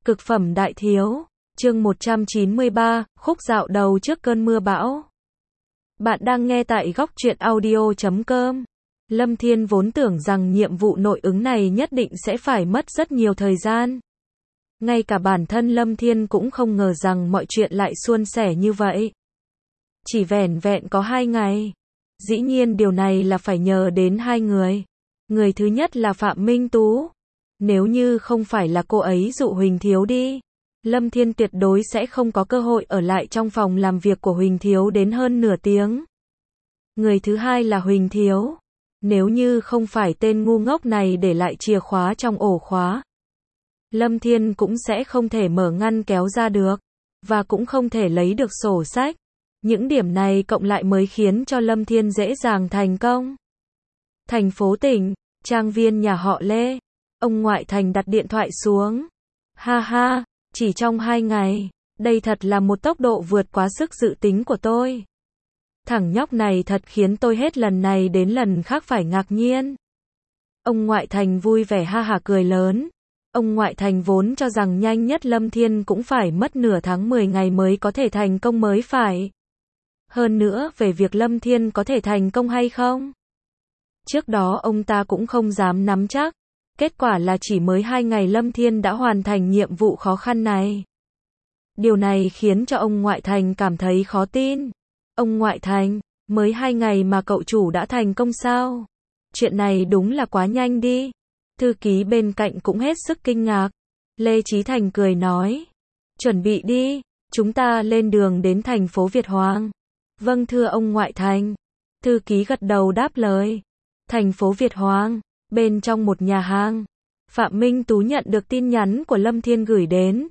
Cực phẩm đại thiếu, chương 193, khúc dạo đầu trước cơn mưa bão. Bạn đang nghe tại góc truyện audio.com. Lâm Thiên vốn tưởng rằng nhiệm vụ nội ứng này nhất định sẽ phải mất rất nhiều thời gian. Ngay cả bản thân Lâm Thiên cũng không ngờ rằng mọi chuyện lại suôn sẻ như vậy. Chỉ vẻn vẹn có 2 ngày. Dĩ nhiên điều này là phải nhờ đến 2 người. Người thứ nhất là Phạm Minh Tú. Nếu như không phải là cô ấy dụ Huỳnh Thiếu đi, Lâm Thiên tuyệt đối sẽ không có cơ hội ở lại trong phòng làm việc của Huỳnh Thiếu đến hơn nửa tiếng. Người thứ hai là Huỳnh Thiếu. Nếu như không phải tên ngu ngốc này để lại chìa khóa trong ổ khóa, Lâm Thiên cũng sẽ không thể mở ngăn kéo ra được, và cũng không thể lấy được sổ sách. Những điểm này cộng lại mới khiến cho Lâm Thiên dễ dàng thành công. Thành phố tỉnh, trang viên nhà họ Lê. Ông ngoại Thành đặt điện thoại xuống. Ha ha, chỉ trong 2 ngày, đây thật là một tốc độ vượt quá sức dự tính của tôi. Thằng nhóc này thật khiến tôi hết lần này đến lần khác phải ngạc nhiên. Ông ngoại Thành vui vẻ ha hả cười lớn. Ông ngoại Thành vốn cho rằng nhanh nhất Lâm Thiên cũng phải mất nửa tháng 10 ngày mới có thể thành công mới phải. Hơn nữa về việc Lâm Thiên có thể thành công hay không, trước đó ông ta cũng không dám nắm chắc. Kết quả là chỉ mới 2 ngày Lâm Thiên đã hoàn thành nhiệm vụ khó khăn này. Điều này khiến cho ông ngoại Thành cảm thấy khó tin. Ông ngoại Thành, mới 2 ngày mà cậu chủ đã thành công sao? Chuyện này đúng là quá nhanh đi. Thư ký bên cạnh cũng hết sức kinh ngạc. Lê Chí Thành cười nói. Chuẩn bị đi, chúng ta lên đường đến thành phố Việt Hoàng. Vâng thưa ông ngoại Thành. Thư ký gật đầu đáp lời. Thành phố Việt Hoàng. Bên trong một nhà hàng, Phạm Minh Tú nhận được tin nhắn của Lâm Thiên gửi đến.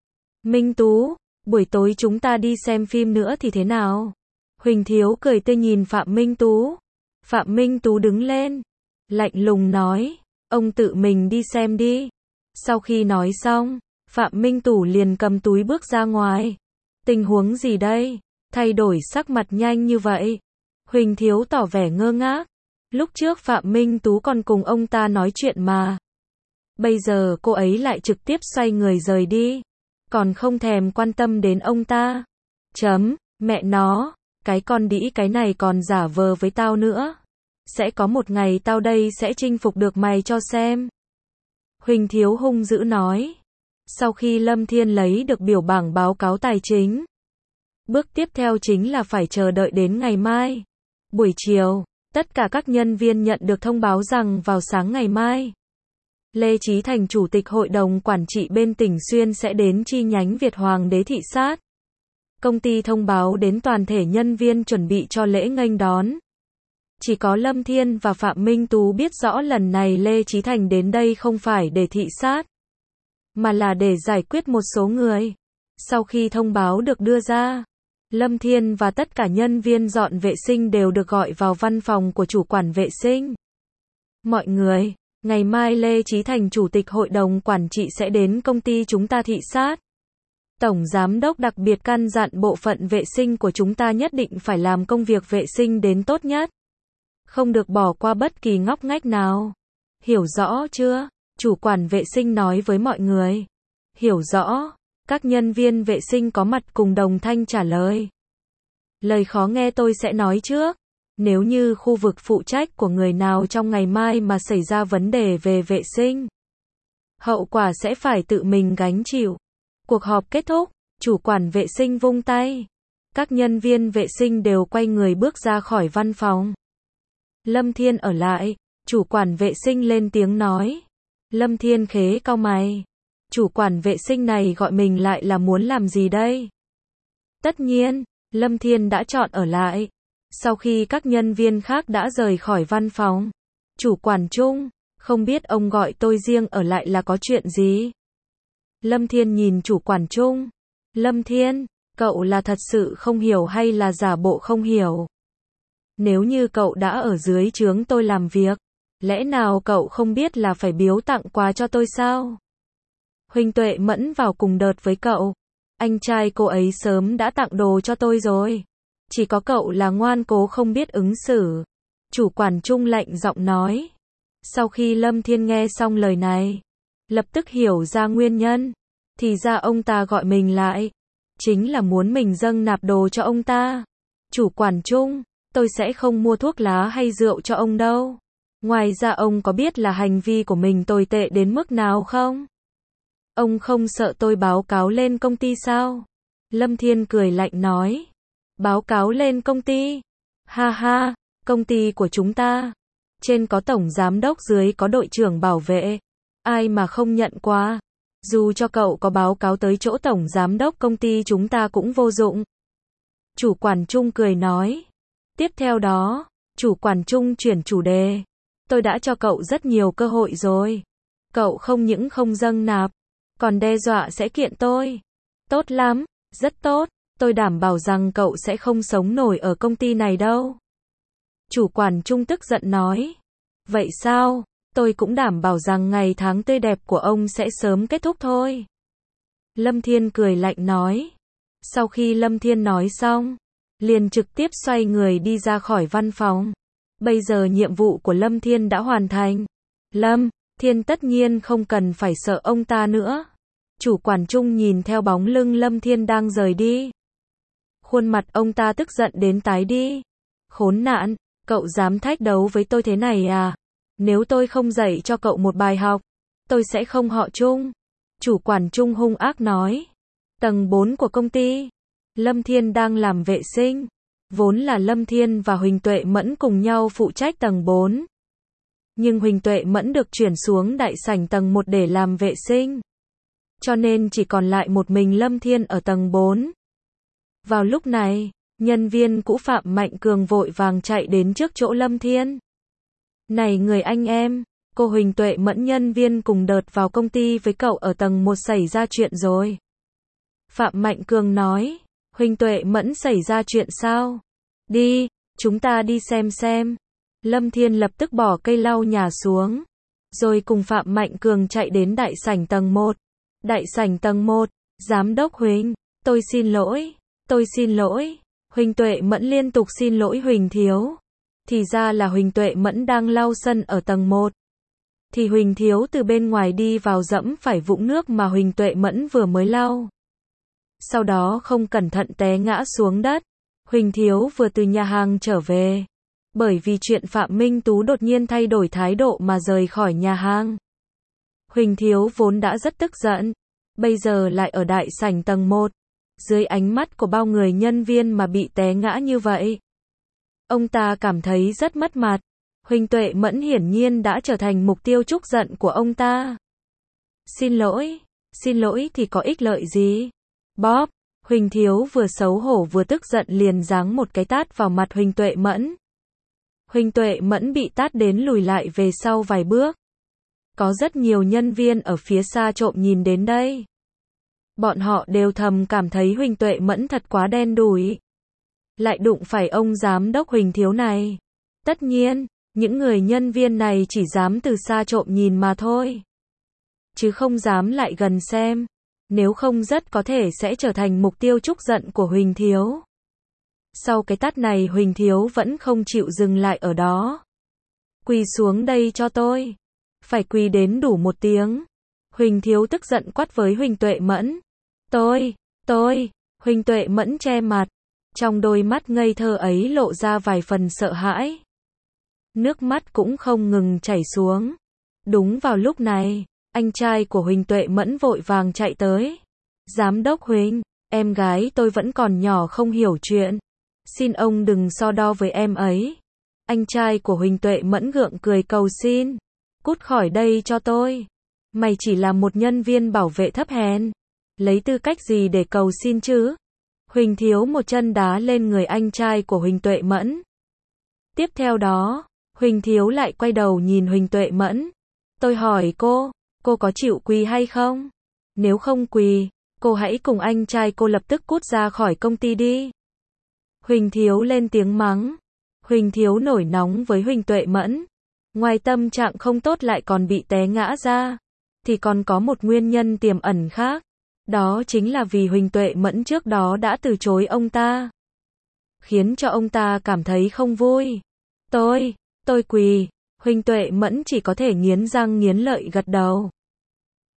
Minh Tú, buổi tối chúng ta đi xem phim nữa thì thế nào? Huỳnh Thiếu cười tươi nhìn Phạm Minh Tú. Phạm Minh Tú đứng lên, lạnh lùng nói, ông tự mình đi xem đi. Sau khi nói xong, Phạm Minh Tú liền cầm túi bước ra ngoài. Tình huống gì đây? Thay đổi sắc mặt nhanh như vậy. Huỳnh Thiếu tỏ vẻ ngơ ngác. Lúc trước Phạm Minh Tú còn cùng ông ta nói chuyện mà. Bây giờ cô ấy lại trực tiếp xoay người rời đi. Còn không thèm quan tâm đến ông ta. Mẹ nó, cái con đĩ cái này còn giả vờ với tao nữa. Sẽ có một ngày tao đây sẽ chinh phục được mày cho xem. Huỳnh Thiếu hung dữ nói. Sau khi Lâm Thiên lấy được biểu bảng báo cáo tài chính, bước tiếp theo chính là phải chờ đợi đến ngày mai. Buổi chiều, tất cả các nhân viên nhận được thông báo rằng vào sáng ngày mai, Lê Chí Thành Chủ tịch Hội đồng Quản trị bên tỉnh Xuyên sẽ đến chi nhánh Việt Hoàng đế thị sát. Công ty thông báo đến toàn thể nhân viên chuẩn bị cho lễ nghênh đón. Chỉ có Lâm Thiên và Phạm Minh Tú biết rõ lần này Lê Chí Thành đến đây không phải để thị sát, mà là để giải quyết một số người. Sau khi thông báo được đưa ra, Lâm Thiên và tất cả nhân viên dọn vệ sinh đều được gọi vào văn phòng của chủ quản vệ sinh. Mọi người, ngày mai Lê Chí Thành Chủ tịch Hội đồng Quản trị sẽ đến công ty chúng ta thị sát. Tổng Giám đốc đặc biệt căn dặn bộ phận vệ sinh của chúng ta nhất định phải làm công việc vệ sinh đến tốt nhất. Không được bỏ qua bất kỳ ngóc ngách nào. Hiểu rõ chưa? Chủ quản vệ sinh nói với mọi người. Hiểu rõ. Các nhân viên vệ sinh có mặt cùng đồng thanh trả lời. Lời khó nghe tôi sẽ nói trước. Nếu như khu vực phụ trách của người nào trong ngày mai mà xảy ra vấn đề về vệ sinh, hậu quả sẽ phải tự mình gánh chịu. Cuộc họp kết thúc, chủ quản vệ sinh vung tay. Các nhân viên vệ sinh đều quay người bước ra khỏi văn phòng. Lâm Thiên ở lại, chủ quản vệ sinh lên tiếng nói. Lâm Thiên khế cau mày. Chủ quản vệ sinh này gọi mình lại là muốn làm gì đây? Tất nhiên, Lâm Thiên đã chọn ở lại. Sau khi các nhân viên khác đã rời khỏi văn phòng, chủ quản Trung, không biết ông gọi tôi riêng ở lại là có chuyện gì? Lâm Thiên nhìn chủ quản Trung. Lâm Thiên, cậu là thật sự không hiểu hay là giả bộ không hiểu? Nếu như cậu đã ở dưới trướng tôi làm việc, lẽ nào cậu không biết là phải biếu tặng quà cho tôi sao? Huỳnh Tuệ Mẫn vào cùng đợt với cậu. Anh trai cô ấy sớm đã tặng đồ cho tôi rồi. Chỉ có cậu là ngoan cố không biết ứng xử. Chủ quản Trung lạnh giọng nói. Sau khi Lâm Thiên nghe xong lời này, lập tức hiểu ra nguyên nhân. Thì ra ông ta gọi mình lại, chính là muốn mình dâng nạp đồ cho ông ta. Chủ quản Trung, tôi sẽ không mua thuốc lá hay rượu cho ông đâu. Ngoài ra ông có biết là hành vi của mình tồi tệ đến mức nào không? Ông không sợ tôi báo cáo lên công ty sao? Lâm Thiên cười lạnh nói. Báo cáo lên công ty? Ha ha, công ty của chúng ta. Trên có tổng giám đốc, dưới có đội trưởng bảo vệ. Ai mà không nhận qua. Dù cho cậu có báo cáo tới chỗ tổng giám đốc công ty chúng ta cũng vô dụng. Chủ quản Trung cười nói. Tiếp theo đó, chủ quản Trung chuyển chủ đề. Tôi đã cho cậu rất nhiều cơ hội rồi. Cậu không những không dâng nạp, còn đe dọa sẽ kiện tôi. Tốt lắm, rất tốt. Tôi đảm bảo rằng cậu sẽ không sống nổi ở công ty này đâu. Chủ quản Trung tức giận nói. Vậy sao? Tôi cũng đảm bảo rằng ngày tháng tươi đẹp của ông sẽ sớm kết thúc thôi. Lâm Thiên cười lạnh nói. Sau khi Lâm Thiên nói xong, liền trực tiếp xoay người đi ra khỏi văn phòng. Bây giờ nhiệm vụ của Lâm Thiên đã hoàn thành. Lâm Thiên tất nhiên không cần phải sợ ông ta nữa. Chủ quản Trung nhìn theo bóng lưng Lâm Thiên đang rời đi. Khuôn mặt ông ta tức giận đến tái đi. Khốn nạn, cậu dám thách đấu với tôi thế này à? Nếu tôi không dạy cho cậu một bài học, tôi sẽ không họ Trung. Chủ quản Trung hung ác nói. Tầng 4 của công ty, Lâm Thiên đang làm vệ sinh. Vốn là Lâm Thiên và Huỳnh Tuệ Mẫn cùng nhau phụ trách tầng 4. Nhưng Huỳnh Tuệ Mẫn được chuyển xuống đại sảnh tầng 1 để làm vệ sinh. Cho nên chỉ còn lại một mình Lâm Thiên ở tầng 4. Vào lúc này, nhân viên cũ Phạm Mạnh Cường vội vàng chạy đến trước chỗ Lâm Thiên. Này người anh em, cô Huỳnh Tuệ Mẫn nhân viên cùng đợt vào công ty với cậu ở tầng 1 xảy ra chuyện rồi. Phạm Mạnh Cường nói, Huỳnh Tuệ Mẫn xảy ra chuyện sao? Đi, chúng ta đi xem. Lâm Thiên lập tức bỏ cây lau nhà xuống, rồi cùng Phạm Mạnh Cường chạy đến đại sảnh tầng 1. Đại sảnh tầng 1, Giám đốc Huỳnh, tôi xin lỗi. Huỳnh Tuệ Mẫn liên tục xin lỗi Huỳnh Thiếu. Thì ra là Huỳnh Tuệ Mẫn đang lau sân ở tầng 1. Thì Huỳnh Thiếu từ bên ngoài đi vào dẫm phải vũng nước mà Huỳnh Tuệ Mẫn vừa mới lau. Sau đó không cẩn thận té ngã xuống đất. Huỳnh Thiếu vừa từ nhà hàng trở về. Bởi vì chuyện Phạm Minh Tú đột nhiên thay đổi thái độ mà rời khỏi nhà hàng. Huỳnh Thiếu vốn đã rất tức giận. Bây giờ lại ở đại sảnh tầng 1. Dưới ánh mắt của bao người nhân viên mà bị té ngã như vậy. Ông ta cảm thấy rất mất mặt. Huỳnh Tuệ Mẫn hiển nhiên đã trở thành mục tiêu trút giận của ông ta. Xin lỗi thì có ích lợi gì? Bóp, Huỳnh Thiếu vừa xấu hổ vừa tức giận liền giáng một cái tát vào mặt Huỳnh Tuệ Mẫn. Huỳnh Tuệ Mẫn bị tát đến lùi lại về sau vài bước. Có rất nhiều nhân viên ở phía xa trộm nhìn đến đây. Bọn họ đều thầm cảm thấy Huỳnh Tuệ Mẫn thật quá đen đủi. Lại đụng phải ông giám đốc Huỳnh Thiếu này. Tất nhiên, những người nhân viên này chỉ dám từ xa trộm nhìn mà thôi. Chứ không dám lại gần xem. Nếu không rất có thể sẽ trở thành mục tiêu trút giận của Huỳnh Thiếu. Sau cái tát này Huỳnh Thiếu vẫn không chịu dừng lại ở đó. Quỳ xuống đây cho tôi. Phải quỳ đến đủ 1 tiếng. Huỳnh Thiếu tức giận quát với Huỳnh Tuệ Mẫn. Tôi. Huỳnh Tuệ Mẫn che mặt. Trong đôi mắt ngây thơ ấy lộ ra vài phần sợ hãi. Nước mắt cũng không ngừng chảy xuống. Đúng vào lúc này, anh trai của Huỳnh Tuệ Mẫn vội vàng chạy tới. Giám đốc Huỳnh, em gái tôi vẫn còn nhỏ không hiểu chuyện. Xin ông đừng so đo với em ấy. Anh trai của Huỳnh Tuệ Mẫn gượng cười cầu xin. Cút khỏi đây cho tôi. Mày chỉ là một nhân viên bảo vệ thấp hèn. Lấy tư cách gì để cầu xin chứ? Huỳnh Thiếu một chân đá lên người anh trai của Huỳnh Tuệ Mẫn. Tiếp theo đó, Huỳnh Thiếu lại quay đầu nhìn Huỳnh Tuệ Mẫn. Tôi hỏi cô có chịu quỳ hay không? Nếu không quỳ, cô hãy cùng anh trai cô lập tức cút ra khỏi công ty đi. Huỳnh Thiếu lên tiếng mắng. Huỳnh Thiếu nổi nóng với Huỳnh Tuệ Mẫn. Ngoài tâm trạng không tốt lại còn bị té ngã ra, thì còn có một nguyên nhân tiềm ẩn khác. Đó chính là vì Huỳnh Tuệ Mẫn trước đó đã từ chối ông ta. Khiến cho ông ta cảm thấy không vui. Tôi quỳ. Huỳnh Tuệ Mẫn chỉ có thể nghiến răng nghiến lợi gật đầu.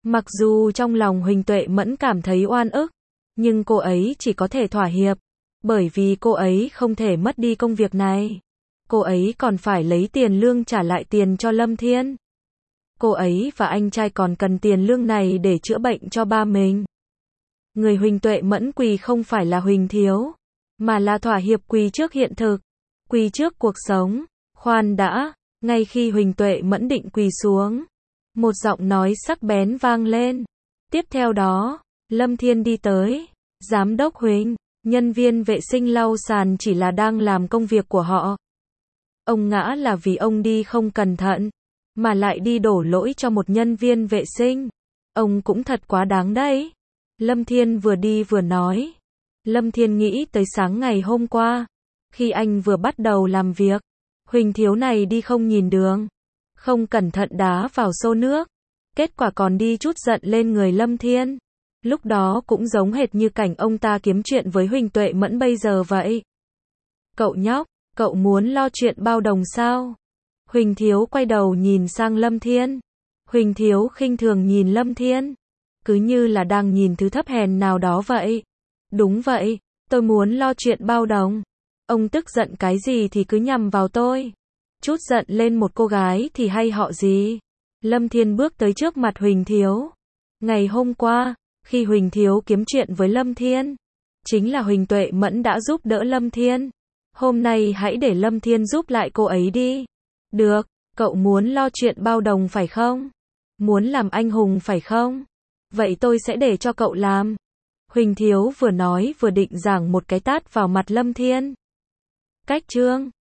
Mặc dù trong lòng Huỳnh Tuệ Mẫn cảm thấy oan ức, nhưng cô ấy chỉ có thể thỏa hiệp, bởi vì cô ấy không thể mất đi công việc này. Cô ấy còn phải lấy tiền lương trả lại tiền cho Lâm Thiên. Cô ấy và anh trai còn cần tiền lương này để chữa bệnh cho ba mình. Người Huỳnh Tuệ Mẫn quỳ không phải là Huỳnh Thiếu, mà là thỏa hiệp quỳ trước hiện thực, quỳ trước cuộc sống. Khoan đã, ngay khi Huỳnh Tuệ Mẫn định quỳ xuống, một giọng nói sắc bén vang lên. Tiếp theo đó, Lâm Thiên đi tới. Giám đốc Huỳnh, nhân viên vệ sinh lau sàn chỉ là đang làm công việc của họ. Ông ngã là vì ông đi không cẩn thận, mà lại đi đổ lỗi cho một nhân viên vệ sinh. Ông cũng thật quá đáng đấy. Lâm Thiên vừa đi vừa nói. Lâm Thiên nghĩ tới sáng ngày hôm qua, khi anh vừa bắt đầu làm việc, Huỳnh Thiếu này đi không nhìn đường, không cẩn thận đá vào xô nước, kết quả còn đi trút giận lên người Lâm Thiên. Lúc đó cũng giống hệt như cảnh ông ta kiếm chuyện với Huỳnh Tuệ Mẫn bây giờ vậy. Cậu nhóc, cậu muốn lo chuyện bao đồng sao? Huỳnh Thiếu quay đầu nhìn sang Lâm Thiên. Huỳnh Thiếu khinh thường nhìn Lâm Thiên, cứ như là đang nhìn thứ thấp hèn nào đó vậy. Đúng vậy, tôi muốn lo chuyện bao đồng. Ông tức giận cái gì thì cứ nhằm vào tôi. Chút giận lên một cô gái thì hay họ gì? Lâm Thiên bước tới trước mặt Huỳnh Thiếu. Ngày hôm qua, khi Huỳnh Thiếu kiếm chuyện với Lâm Thiên, chính là Huỳnh Tuệ Mẫn đã giúp đỡ Lâm Thiên. Hôm nay hãy để Lâm Thiên giúp lại cô ấy đi. Được, cậu muốn lo chuyện bao đồng phải không? Muốn làm anh hùng phải không? Vậy tôi sẽ để cho cậu làm. Huỳnh Thiếu vừa nói vừa định giảng một cái tát vào mặt Lâm Thiên. Cách chương